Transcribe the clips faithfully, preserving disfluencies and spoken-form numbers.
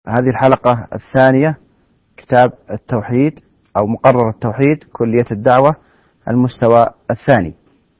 هذه الحلقة الثانية، كتاب التوحيد أو مقرر التوحيد، كلية الدعوة، المستوى الثاني.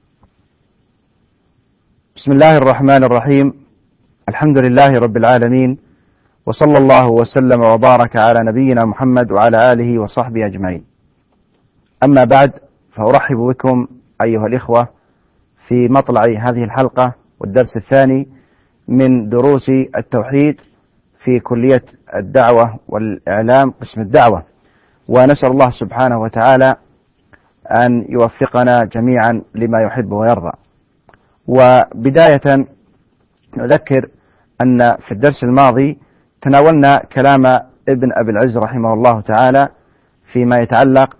بسم الله الرحمن الرحيم. الحمد لله رب العالمين، وصلى الله وسلم وبارك على نبينا محمد وعلى آله وصحبه أجمعين. أما بعد، فأرحب بكم أيها الإخوة في مطلع هذه الحلقة والدرس الثاني من دروس التوحيد في كلية الدعوة والإعلام قسم الدعوة، ونسأل الله سبحانه وتعالى أن يوفقنا جميعا لما يحب ويرضى. وبداية نذكر أن في الدرس الماضي تناولنا كلام ابن أبي العز رحمه الله تعالى فيما يتعلق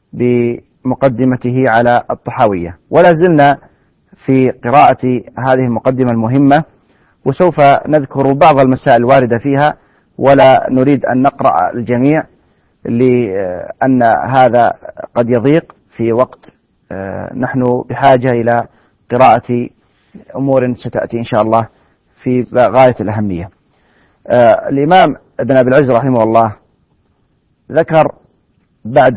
بمقدمته على الطحاوية، ولا زلنا في قراءة هذه المقدمة المهمة، وسوف نذكر بعض المسائل الواردة فيها، ولا نريد أن نقرأ الجميع لأن هذا قد يضيق في وقت نحن بحاجة إلى قراءة أمور ستأتي إن شاء الله في غاية الأهمية. الإمام ابن أبي العز رحمه الله ذكر بعد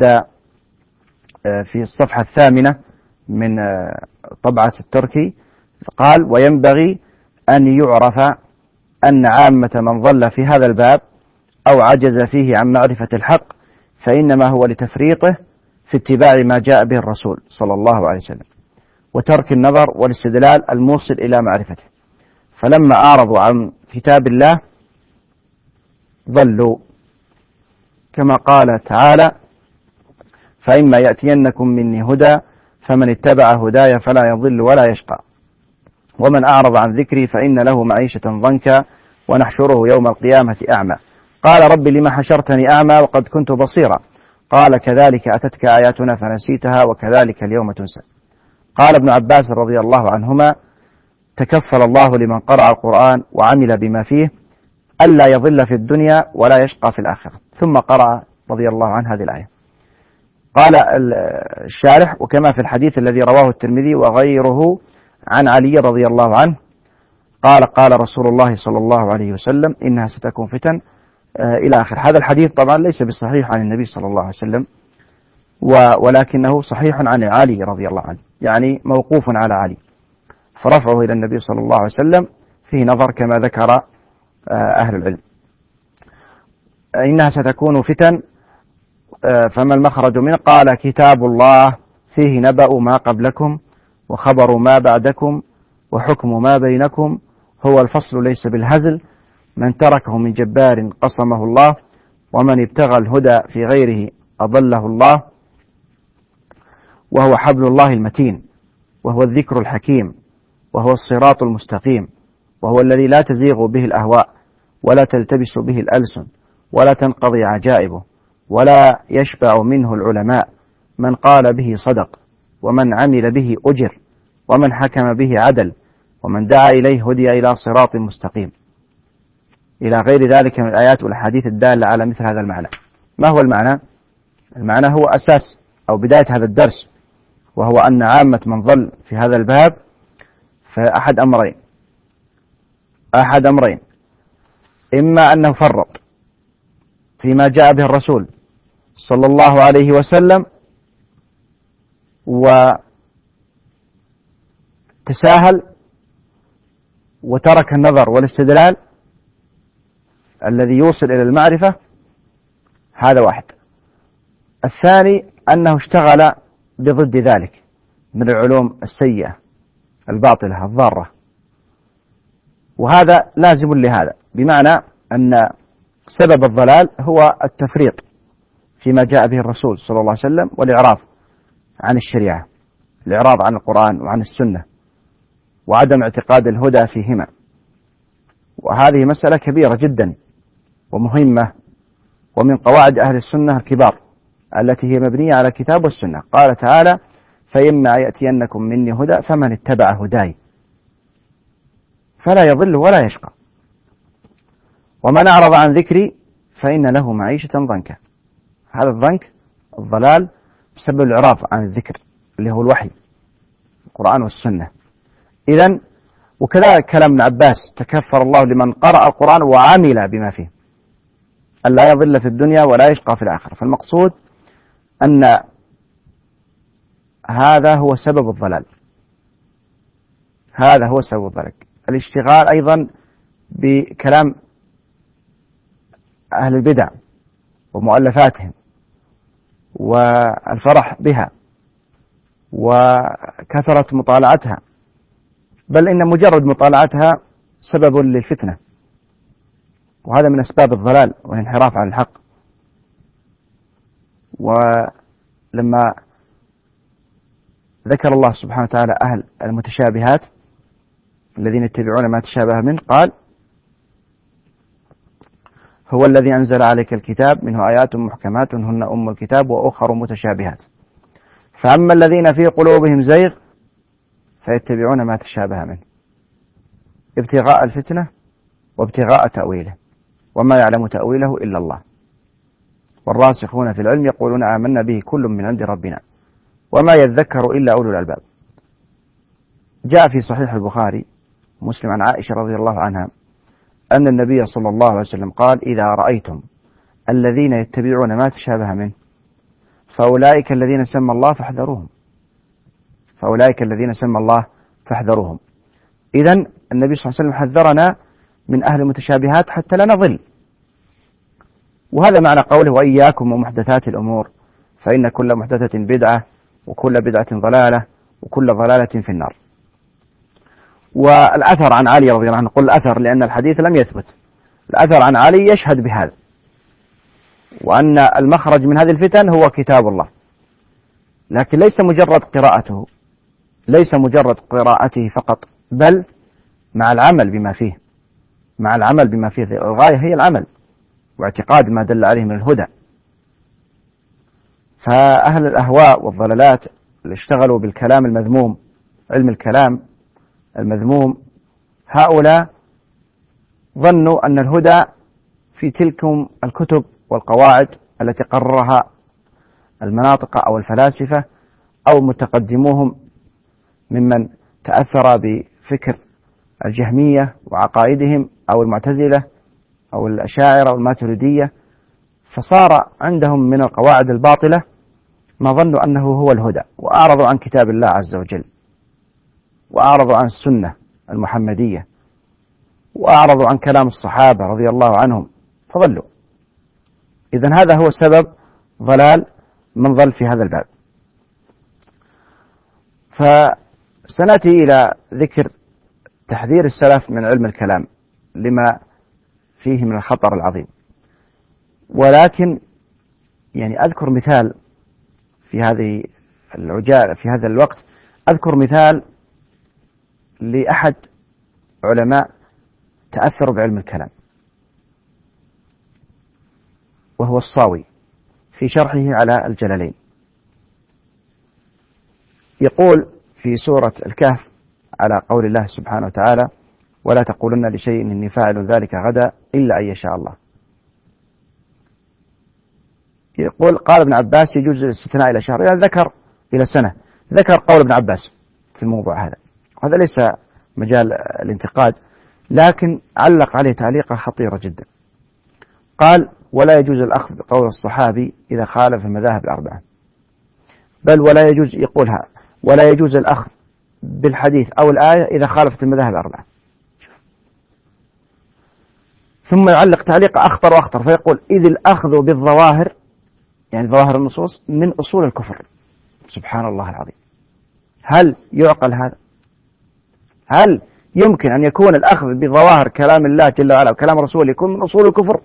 في الصفحة الثامنة من طبعة التركي، قال: وينبغي أن يعرف أن عامة من ضل في هذا الباب أو عجز فيه عن معرفة الحق فإنما هو لتفريطه في اتباع ما جاء به الرسول صلى الله عليه وسلم، وترك النظر والاستدلال الموصل إلى معرفته، فلما أعرضوا عن كتاب الله ضلوا، كما قال تعالى: فإما يأتينكم مني هدى فمن اتبع هداي فلا يضل ولا يشقى، ومن أعرض عن ذكري فإن له معيشة ضنكا ونحشره يوم القيامة أعمى. قال: رب لما حشرتني أعمى وقد كنت بصيرا؟ قال: كذلك أتتك آياتنا فنسيتها وكذلك اليوم تنسى. قال ابن عباس رضي الله عنهما: تكفل الله لمن قرأ القرآن وعمل بما فيه ألا يضل في الدنيا ولا يشقى في الآخرة. ثم قرأ رضي الله عنه هذه الآية. قال الشارح: وكما في الحديث الذي رواه الترمذي وغيره عن علي رضي الله عنه قال: قال رسول الله صلى الله عليه وسلم: إنها ستكون فتن، إلى آخر. هذا الحديث طبعا ليس بالصحيح عن النبي صلى الله عليه وسلم، ولكنه صحيح عن علي رضي الله عنه، يعني موقوف على علي، فرفعه إلى النبي صلى الله عليه وسلم فيه نظر كما ذكر أهل العلم. إنها ستكون فتن، فما المخرج منه؟ قال: كتاب الله فيه نبأ ما قبلكم وخبر ما بعدكم وحكم ما بينكم، هو الفصل ليس بالهزل، من تركه من جبار قصمه الله، ومن ابتغى الهدى في غيره أضله الله، وهو حبل الله المتين، وهو الذكر الحكيم، وهو الصراط المستقيم، وهو الذي لا تزيغ به الأهواء ولا تلتبس به الألسن ولا تنقضي عجائبه ولا يشبع منه العلماء، من قال به صدق، ومن عمل به أجر، ومن حكم به عدل، ومن دعا إليه هدي إلى صراط مستقيم، إلى غير ذلك من الآيات والأحاديث الدالة على مثل هذا المعنى. ما هو المعنى؟ المعنى هو أساس أو بداية هذا الدرس، وهو أن عامة من ضل في هذا الباب فأحد أمرين أحد أمرين إما أنه فرط فيما جاء به الرسول صلى الله عليه وسلم وتساهل وترك النظر والاستدلال الذي يوصل إلى المعرفة، هذا واحد. الثاني أنه اشتغل بضد ذلك من العلوم السيئة الباطلة الضارة، وهذا لازم لهذا، بمعنى أن سبب الضلال هو التفريط فيما جاء به الرسول صلى الله عليه وسلم والإعراض عن الشريعة، الإعراض عن القرآن وعن السنة، وعدم اعتقاد الهدى فيهما. وهذه مسألة كبيرة جدا ومهمة، ومن قواعد أهل السنة الكبار التي هي مبنية على الكتاب والسنة. قال تعالى: فإما يأتينكم مني هدى فمن اتبع هداي فلا يضل ولا يشقى، ومن أعرض عن ذكري فإن له معيشة ضنكا. هذا الضنك الضلال بسبب الإعراض عن الذكر اللي هو الوحي، القرآن والسنة. إذن وكذلك كلام ابن عباس: تكفر الله لمن قرأ القرآن وعمل بما فيه. أن لا يضل في الدنيا ولا يشقى في الآخرة. فالمقصود أن هذا هو سبب الضلال، هذا هو سبب الضلال. الاشتغال أيضا بكلام أهل البدع ومؤلفاتهم والفرح بها وكثرة مطالعتها، بل إن مجرد مطالعتها سبب للفتنة، وهذا من أسباب الضلال والانحراف عن الحق. ولما ذكر الله سبحانه وتعالى أهل المتشابهات الذين يتبعون ما تشابه منه قال: هو الذي أنزل عليك الكتاب منه آيات محكمات هن أم الكتاب وأخر متشابهات، فأما الذين في قلوبهم زيغ فيتبعون ما تشابه منه ابتغاء الفتنة وابتغاء تأويله وما يعلم تأويله إلا الله، والراسخون في العلم يقولون آمنا به كل من عند ربنا وما يذكر إلا أولو الألباب. جاء في صحيح البخاري مسلم عن عائشة رضي الله عنها أن النبي صلى الله عليه وسلم قال: إذا رأيتم الذين يتبعون ما تشابه منه فأولئك الذين سمى الله فاحذروهم، فأولئك الذين سمى الله فاحذروهم. إذن النبي صلى الله عليه وسلم حذرنا من أهل المتشابهات حتى لا نضل، وهذا معنى قوله: وإياكم ومحدثات الأمور فإن كل محدثة بدعة وكل بدعة ضلالة وكل ضلالة في النار. والأثر عن علي رضي الله عنه، قل الأثر لأن الحديث لم يثبت، الأثر عن علي يشهد بهذا، وأن المخرج من هذه الفتن هو كتاب الله، لكن ليس مجرد قراءته، ليس مجرد قراءته فقط، بل مع العمل بما فيه، مع العمل بما فيه. الغاية هي العمل واعتقاد ما دل عليه من الهدى. فأهل الأهواء والضلالات اللي اشتغلوا بالكلام المذموم، علم الكلام المذموم، هؤلاء ظنوا أن الهدى في تلكم الكتب والقواعد التي قررها المناطق أو الفلاسفة أو متقدموهم ممن تأثر بفكر الجهمية وعقائدهم أو المعتزلة أو الأشاعرة أو الماتريدية، فصار عندهم من القواعد الباطلة ما ظنوا أنه هو الهدى، وأعرضوا عن كتاب الله عز وجل، وأعرضوا عن السنة المحمدية، وأعرضوا عن كلام الصحابة رضي الله عنهم فضلوا. إذن هذا هو سبب ضلال من ضل في هذا الباب. فسنأتي إلى ذكر تحذير السلف من علم الكلام لما فيه من الخطر العظيم، ولكن يعني أذكر مثال في هذه العجالة في هذا الوقت، أذكر مثال لأحد علماء تأثروا بعلم الكلام، وهو الصاوي في شرحه على الجلالين. يقول في سورة الكهف على قول الله سبحانه وتعالى: ولا تقولن لشيء إني فاعل ذلك غدا إلا أن يشاء الله. يقول: قال ابن عباس يجوز الاستثناء إلى شهر، يعني ذكر إلى سنة، ذكر قول ابن عباس في الموضوع هذا، وهذا ليس مجال الانتقاد، لكن علق عليه تعليقة خطيرة جدا. قال: ولا يجوز الأخذ بقول الصحابي إذا خالف المذاهب الأربعة، بل ولا يجوز، يقولها ولا يجوز الأخذ بالحديث أو الآية إذا خالفت المذاهب الأربعة. ثم يعلق تعليق أخطر وأخطر فيقول: إذ الأخذ بالظواهر، يعني ظواهر النصوص، من أصول الكفر. سبحان الله العظيم، هل يعقل هذا؟ هل يمكن أن يكون الأخذ بظواهر كلام الله جل وعلا وكلام رسوله يكون من أصول الكفر؟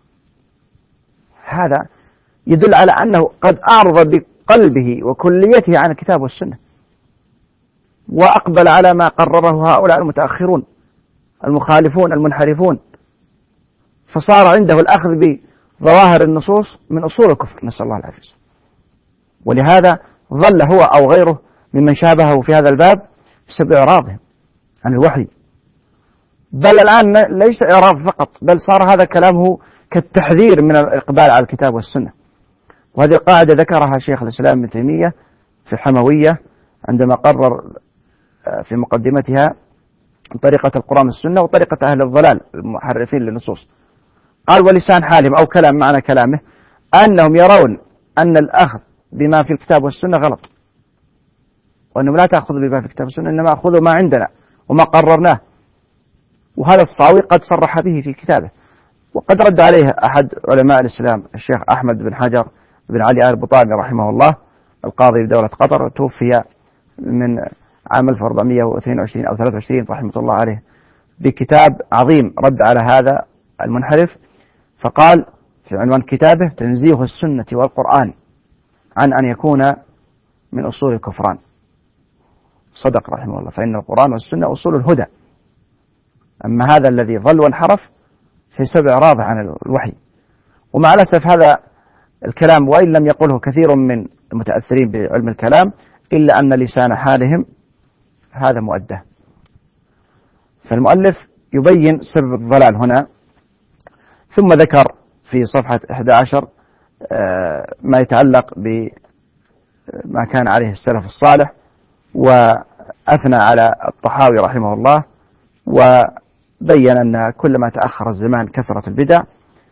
هذا يدل على أنه قد أعرض بقلبه وكليته عن الكتاب والسنة، وأقبل على ما قرره هؤلاء المتأخرون المخالفون المنحرفون، فصار عنده الأخذ بظواهر النصوص من أصول الكفر، نسأل الله العافية. ولهذا ظل هو أو غيره ممن شابهه في هذا الباب بسبب إعراضهم عن الوحي، بل الآن ليس إعراض فقط، بل صار هذا كلامه كالتحذير من الإقبال على الكتاب والسنة. وهذه القاعدة ذكرها شيخ الإسلام ابن تيمية في الحموية عندما قرر في مقدمتها طريقة القرآن والسنة وطريقة أهل الضلال المحرفين للنصوص. قال ولسان حالهم أو كلام معنى كلامه أنهم يرون أن الأخذ بما في الكتاب والسنة غلط، وأنهم لا تأخذوا بما في الكتاب والسنة إنما أخذوا ما عندنا وما قررناه. وهذا الصاوي قد صرح به في كتابه، وقد رد عليه أحد علماء الإسلام الشيخ أحمد بن حجر بن علي آل بطالمي رحمه الله القاضي بدولة قطر، توفي من عام ألف وأربعمائة واثنين وعشرين أو ثلاثة وعشرين رحمة الله عليه، بكتاب عظيم رد على هذا المنحرف. فقال في عنوان كتابه: تنزيه السنة والقرآن عن أن يكون من أصول الكفران. صدق رحمه الله، فإن القرآن والسنة أصول الهدى، أما هذا الذي ظل وانحرف في سبع إعراضه عن الوحي. ومع الأسف هذا الكلام وإن لم يقله كثير من المتأثرين بعلم الكلام إلا أن لسان حالهم هذا مؤده. فالمؤلف يبين سبب الضلال هنا، ثم ذكر في صفحة إحدى عشر ما يتعلق بما كان عليه السلف الصالح، وأثنى على الطحاوي رحمه الله، وبين أن كلما تأخر الزمان كثرت البدع،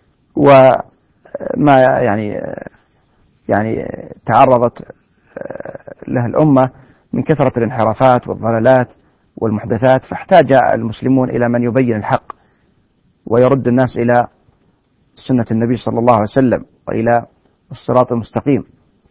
وما يعني يعني تعرضت له الأمة من كثرة الانحرافات والضلالات والمحدثات، فاحتاج المسلمون إلى من يبين الحق ويرد الناس إلى سنة النبي صلى الله عليه وسلم وإلى الصراط المستقيم.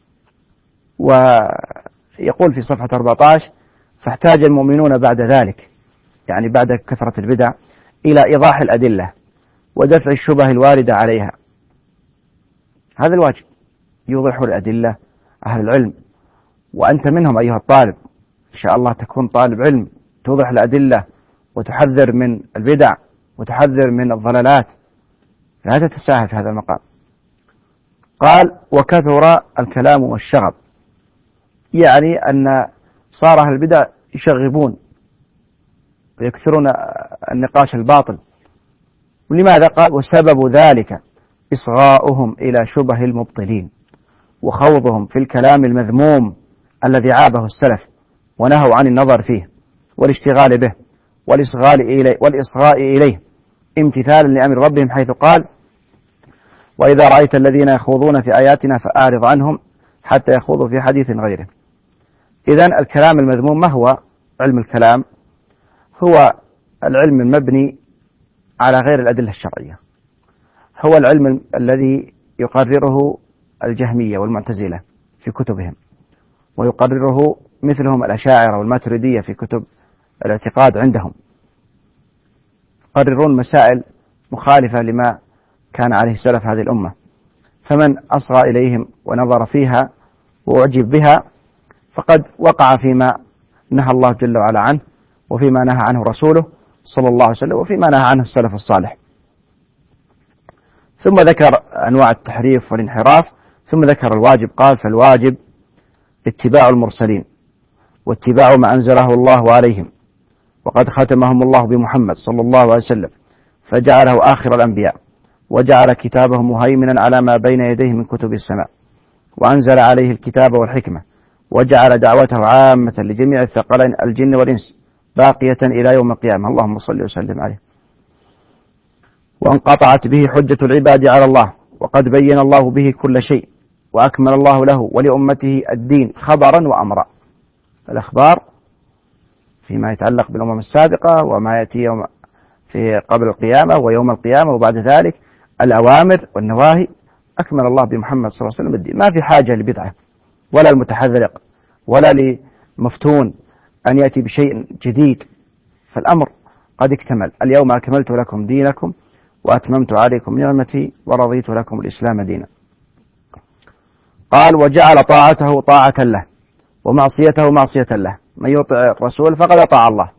ويقول في صفحة أربعة عشر: فاحتاج المؤمنون بعد ذلك، يعني بعد كثرة البدع، إلى إيضاح الأدلة ودفع الشبه الواردة عليها. هذا الواجب، يوضح الأدلة أهل العلم، وأنت منهم أيها الطالب، إن شاء الله تكون طالب علم توضح الأدلة وتحذر من البدع وتحذر من الضلالات، لا تتساهل في هذا المقام. قال: وكثر الكلام والشغب، يعني أن صار أهل البدع يشغبون ويكثرون النقاش الباطل. ولماذا؟ قال: وسبب ذلك إصغاؤهم إلى شبه المبطلين وخوضهم في الكلام المذموم الذي عابه السلف ونهوا عن النظر فيه والاشتغال به والإصغاء إليه, والإصغاء إليه امتثالا لأمر ربهم، حيث قال: وإذا رأيت الذين يخوضون في آياتنا فأعرض عنهم حتى يخوضوا في حديث غيره. إذن الكلام المذموم ما هو؟ علم الكلام هو العلم المبني على غير الأدلة الشرعية، هو العلم الذي يقرره الجهمية والمعتزلة في كتبهم، ويقرره مثلهم الأشاعرة والماتريدية في كتب الاعتقاد عندهم، يقررون مسائل مخالفة لما كان عليه سلف هذه الأمة. فمن أصغى إليهم ونظر فيها وأعجب بها فقد وقع فيما نهى الله جل وعلا عنه، وفيما نهى عنه رسوله صلى الله عليه وسلم، وفيما نهى عنه السلف الصالح. ثم ذكر أنواع التحريف والانحراف، ثم ذكر الواجب. قال: فالواجب اتباع المرسلين واتباع ما أنزله الله عليهم، وقد ختمهم الله بمحمد صلى الله عليه وسلم فجعله آخر الأنبياء، وجعل كتابه مهيمنا على ما بين يديه من كتب السماء، وأنزل عليه الكتاب والحكمة، وجعل دعوته عامة لجميع الثقلين الجن والإنس باقية إلى يوم القيامة، اللهم صل وسلم عليه. وانقطعت به حجة العباد على الله، وقد بين الله به كل شيء، وأكمل الله له ولأمته الدين خبرا وأمرا. الأخبار فيما يتعلق بالأمم السابقة وما يأتي يوم في قبل القيامة ويوم القيامة وبعد ذلك، الأوامر والنواهي، أكمل الله بمحمد صلى الله عليه وسلم الدين. ما في حاجة لبدعة ولا المتحذرق ولا لمفتون أن يأتي بشيء جديد، فالأمر قد اكتمل. اليوم أكملت لكم دينكم وأتممت عليكم نعمتي ورضيت لكم الإسلام دينا. قال: وجعل طاعته طاعة له ومعصيته معصية له، من يطع الرسول فقد أطاع الله،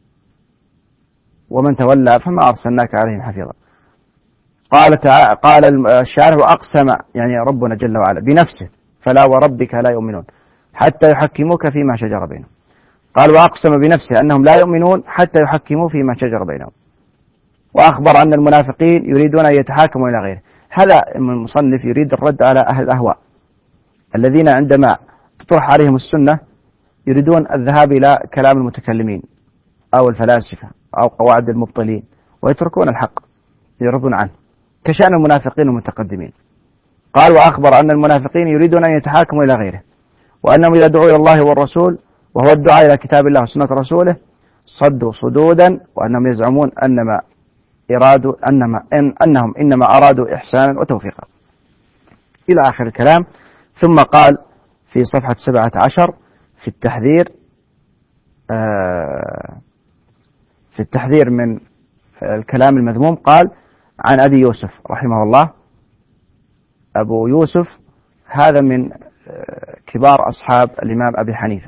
ومن تولى فما أرسلناك عليهم حفيظا. قال تعالى، قال الشاعر: وأقسم يعني ربنا جل وعلا بنفسه: فلا وربك لا يؤمنون حتى يحكموك فيما شجر بينهم. قال: وأقسم بنفسه أنهم لا يؤمنون حتى يحكموا فيما شجر بينهم. وأخبر أن المنافقين يريدون أن يتحاكموا إلى غيره. هذا المصنف يريد الرد على أهل الأهواء الذين عندما تطرح عليهم السنة يريدون الذهاب إلى كلام المتكلمين أو الفلاسفة أو قواعد المبطلين، ويتركون الحق يرضون عنه. كشأن المنافقين المتقدمين. قال وأخبر أن المنافقين يريدون أن يتحاكموا إلى غيره، وأنهم إذا دعوا إلى الله والرسول وهو الدعاء إلى كتاب الله وسنة رسوله صدوا صدودا، وأنهم يزعمون أنما إرادوا أنما إن أنهم إنما أرادوا إحسانا وتوفيقا إلى آخر الكلام. ثم قال في صفحة سبعة عشر في التحذير في التحذير من الكلام المذموم، قال عن أبي يوسف رحمه الله. أبو يوسف هذا من كبار أصحاب الإمام أبي حنيفة.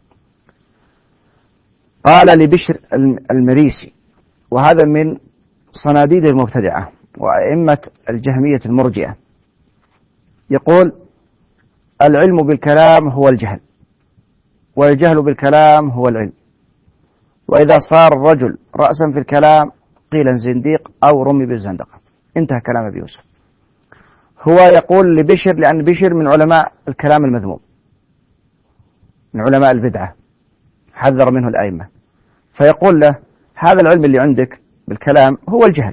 قال لبشر المريسي، وهذا من صناديد المبتدعة وأئمة الجهمية المرجئة، يقول العلم بالكلام هو الجهل، والجهل بالكلام هو العلم، وإذا صار الرجل رأسا في الكلام قيل زنديق أو رمي بالزندقة. انتهى كلام أبي يوسف. هو يقول لبشر لأن بشر من علماء الكلام المذموم، من علماء البدعة، حذر منه الأئمة، فيقول له هذا العلم اللي عندك بالكلام هو الجهل،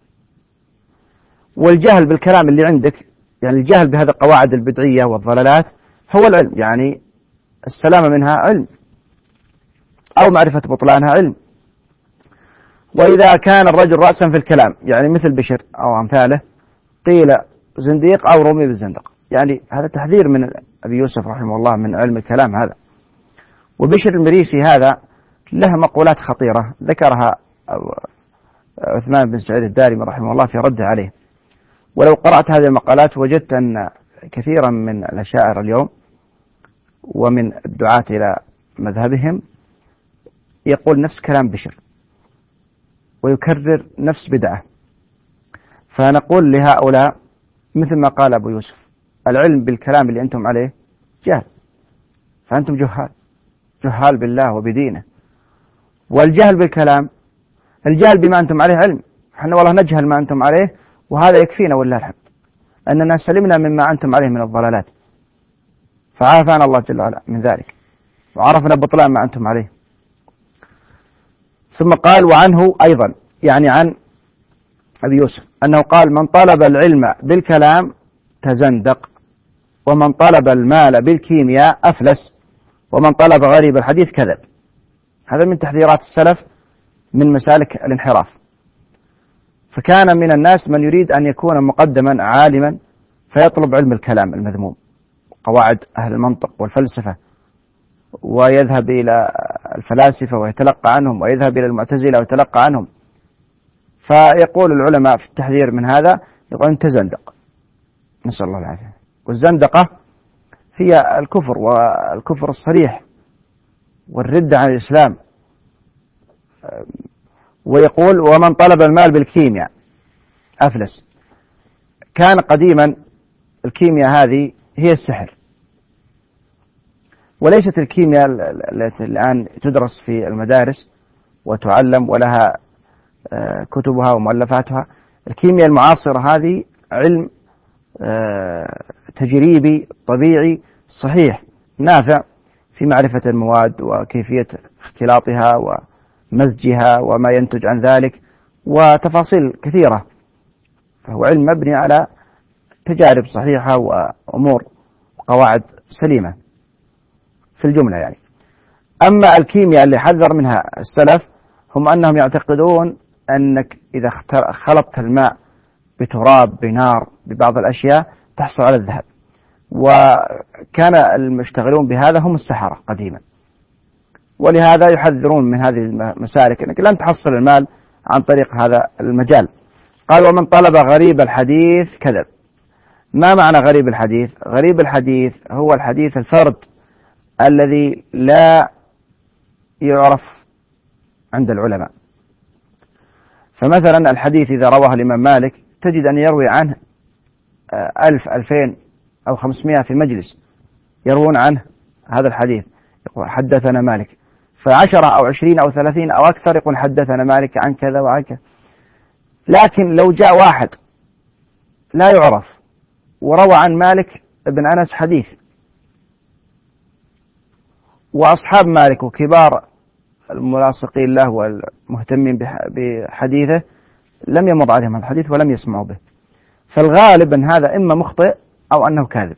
والجهل بالكلام اللي عندك يعني الجهل بهذه القواعد البدعية والضلالات هو العلم، يعني السلامة منها علم أو معرفة بطلانها علم. وإذا كان الرجل رأسا في الكلام يعني مثل بشر أو أمثاله قيل زنديق أو رمي بالزندق، يعني هذا تحذير من أبي يوسف رحمه الله من علم الكلام هذا. وبشر المريسي هذا له مقولات خطيرة ذكرها عثمان بن سعيد الدارمي رحمه الله في رده عليه، ولو قرأت هذه المقالات وجدت أن كثيرا من الأشاعرة اليوم ومن الدعاة إلى مذهبهم يقول نفس كلام بشر ويكرر نفس بدعة. فنقول لهؤلاء مثل ما قال أبو يوسف العلم بالكلام اللي أنتم عليه جهل، فأنتم جهال جهال بالله وبدينه. والجهل بالكلام الجهل بما أنتم عليه علم، احنا والله نجهل ما أنتم عليه وهذا يكفينا والله الحمد أننا سلمنا مما أنتم عليه من الضلالات، فعافانا الله جل وعلا من ذلك وعرفنا بطلان ما أنتم عليه. ثم قال وعنه أيضا يعني عن أبي يوسف أنه قال من طلب العلم بالكلام تزندق، ومن طلب المال بالكيمياء أفلس، ومن طلب غريب الحديث كذب. هذا من تحذيرات السلف من مسالك الانحراف. فكان من الناس من يريد أن يكون مقدما عالما فيطلب علم الكلام المذموم قواعد أهل المنطق والفلسفة، ويذهب إلى الفلاسفة ويتلقى عنهم، ويذهب إلى المعتزلة ويتلقى عنهم. فيقول العلماء في التحذير من هذا يقولون تزندق، نسأل الله العافية. والزندقة هي الكفر والكفر الصريح والردة عن الإسلام. ويقول ومن طلب المال بالكيمياء أفلس. كان قديما الكيمياء هذه هي السحر، وليست الكيمياء التي الآن تدرس في المدارس وتعلم ولها كتبها ومؤلفاتها. الكيمياء المعاصرة هذه علم تجريبي طبيعي صحيح نافع في معرفة المواد وكيفية اختلاطها ومزجها وما ينتج عن ذلك وتفاصيل كثيرة، فهو علم مبني على تجارب صحيحة وأمور وقواعد سليمة في الجملة يعني. أما الكيمياء اللي حذر منها السلف هم أنهم يعتقدون أنك إذا خلطت الماء بتراب بنار ببعض الأشياء تحصل على الذهب، وكان المشتغلون بهذا هم السحرة قديما، ولهذا يحذرون من هذه المسالك أنك لن تحصل المال عن طريق هذا المجال. قال ومن طلب غريب الحديث كذب. ما معنى غريب الحديث؟ غريب الحديث هو الحديث الفرد الذي لا يعرف عند العلماء. فمثلا الحديث إذا رواه الإمام مالك تجد أن يروي عنه ألف ألفين أو خمسمائة في مجلس يروون عنه هذا الحديث، يقول حدثنا مالك، فعشرة أو عشرين أو ثلاثين أو أكثر يقول حدثنا مالك عن كذا وعن كذا. لكن لو جاء واحد لا يعرف وروى عن مالك ابن أنس حديث، وأصحاب مالك وكبار الملاصقين له والمهتمين بحديثه لم يمر عليهم الحديث ولم يسمعوا به، فالغالب أن هذا إما مخطئ أو أنه كاذب.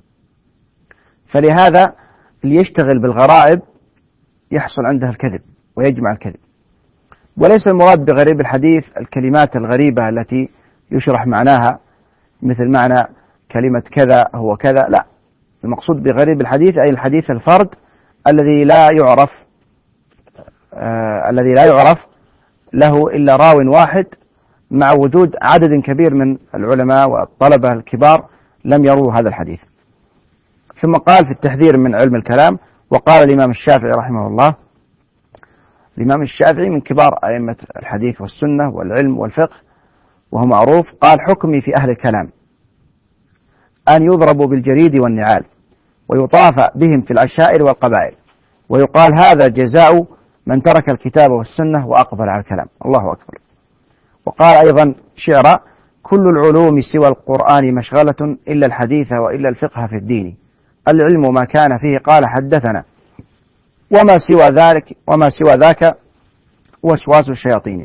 فلهذا اللي يشتغل بالغرائب يحصل عنده الكذب ويجمع الكذب. وليس المراد بغريب الحديث الكلمات الغريبة التي يشرح معناها مثل معنى كلمة كذا هو كذا، لا، المقصود بغريب الحديث أي الحديث الفرد الذي لا يعرف آه الذي لا يعرف له إلا راو واحد، مع وجود عدد كبير من العلماء والطلبة الكبار لم يروا هذا الحديث. ثم قال في التحذير من علم الكلام، وقال الإمام الشافعي رحمه الله، الإمام الشافعي من كبار أئمة الحديث والسنة والعلم والفقه وهو معروف، قال حكمي في أهل الكلام أن يضربوا بالجريد والنعال ويطاف بهم في العشائر والقبائل، ويقال هذا جزاء من ترك الكتاب والسنة وأقبل على الكلام. الله أكبر. وقال أيضا شعرا: كل العلوم سوى القرآن مشغلة إلا الحديث وإلا الفقه في الدين، العلم ما كان فيه قال حدثنا، وما سوى ذلك وما سوى ذاك وسواس الشياطين.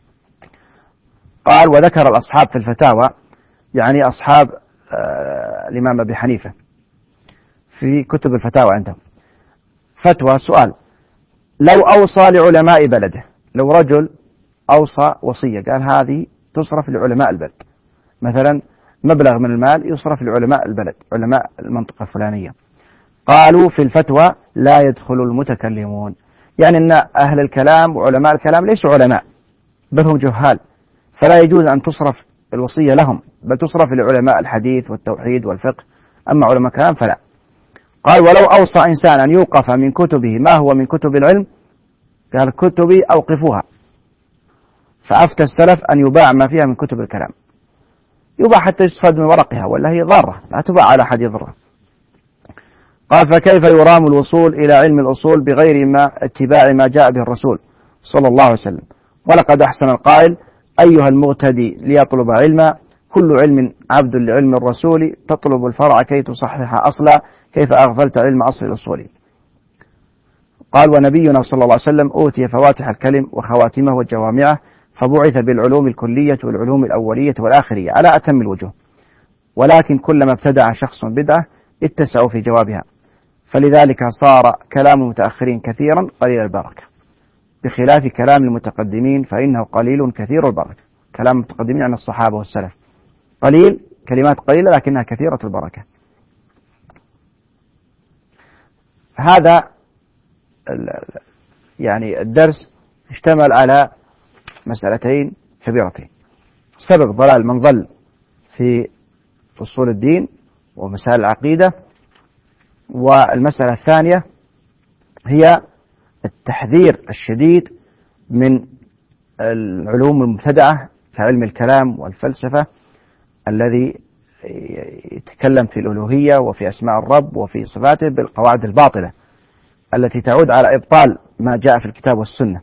قال: وذكر الأصحاب في الفتاوى، يعني أصحاب آه الإمام أبي حنيفة في كتب الفتاوى عندهم، فتوى سؤال: لو أوصى لعلماء بلده، لو رجل أوصى وصية قال هذه تصرف لعلماء البلد، مثلا مبلغ من المال يصرف لعلماء البلد، علماء المنطقة الفلانية، قالوا في الفتوى لا يدخل المتكلمون، يعني أن أهل الكلام وعلماء الكلام ليسوا علماء بل هم جهال، فلا يجوز أن تصرف الوصية لهم، بل تصرف لعلماء الحديث والتوحيد والفقه، أما علماء الكلام فلا. قال: ولو أوصى إنسان أن يوقف من كتبه ما هو من كتب العلم، قال: كتبي أوقفوها، فأفتى السلف أن يباع ما فيها من كتب الكلام، يباع حتى يستفاد من ورقها، ولا هي ضارة لا تباع على أحد يضرها. قال: فكيف يرام الوصول إلى علم الأصول بغير ما اتباع ما جاء به الرسول صلى الله عليه وسلم؟ ولقد أحسن القائل: أيها المغتدي ليطلب علما، كل علم عبد لعلم الرسول، تطلب الفرع كي تصحح أصلا، كيف أغفلت علم أصل الأصول. قال: ونبينا صلى الله عليه وسلم أوتي فواتح الكلم وخواتمه وجوامعه، فبعث بالعلوم الكلية والعلوم الأولية والآخرية على أتم الوجوه، ولكن كلما ابتدع شخص بدعة اتسعوا في جوابها، فلذلك صار كلام المتأخرين كثيرا قليل البركة، بخلاف كلام المتقدمين فإنه قليل كثير البركة. كلام المتقدمين عن الصحابة والسلف قليل، كلمات قليلة لكنها كثيرة البركة. هذا يعني الدرس اشتمل على مسألتين كبيرتين: سبب ضلال من ضل في أصول الدين ومسائل العقيدة، والمسألة الثانية هي التحذير الشديد من العلوم المبتدعة كعلم الكلام والفلسفة الذي يتكلم في الألوهية وفي أسماء الرب وفي صفاته بالقواعد الباطلة التي تعود على إبطال ما جاء في الكتاب والسنة.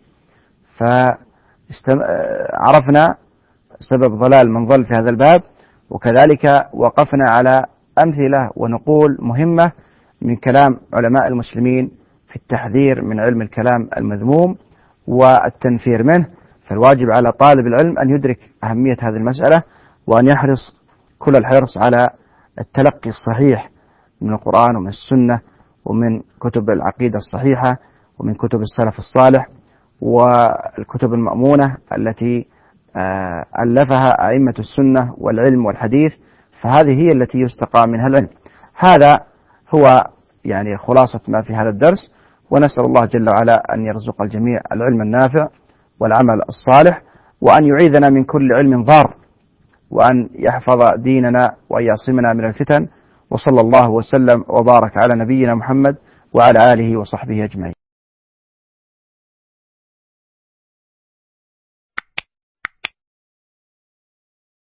فعرفنا سبب ضلال من ضل في هذا الباب، وكذلك وقفنا على أمثلة ونقول مهمة من كلام علماء المسلمين في التحذير من علم الكلام المذموم والتنفير منه. فالواجب على طالب العلم أن يدرك أهمية هذه المسألة، وأن يحرص كل الحرص على التلقي الصحيح من القرآن ومن السنة ومن كتب العقيدة الصحيحة ومن كتب السلف الصالح والكتب المأمونة التي ألفها أئمة السنة والعلم والحديث، فهذه هي التي يستقى منها العلم. هذا هو يعني خلاصة ما في هذا الدرس، ونسأل الله جل وعلا أن يرزق الجميع العلم النافع والعمل الصالح، وأن يعيذنا من كل علم ضار، وأن يحفظ ديننا وأن يعصمنا من الفتن. وصلى الله وسلم وبارك على نبينا محمد وعلى آله وصحبه أجمعين.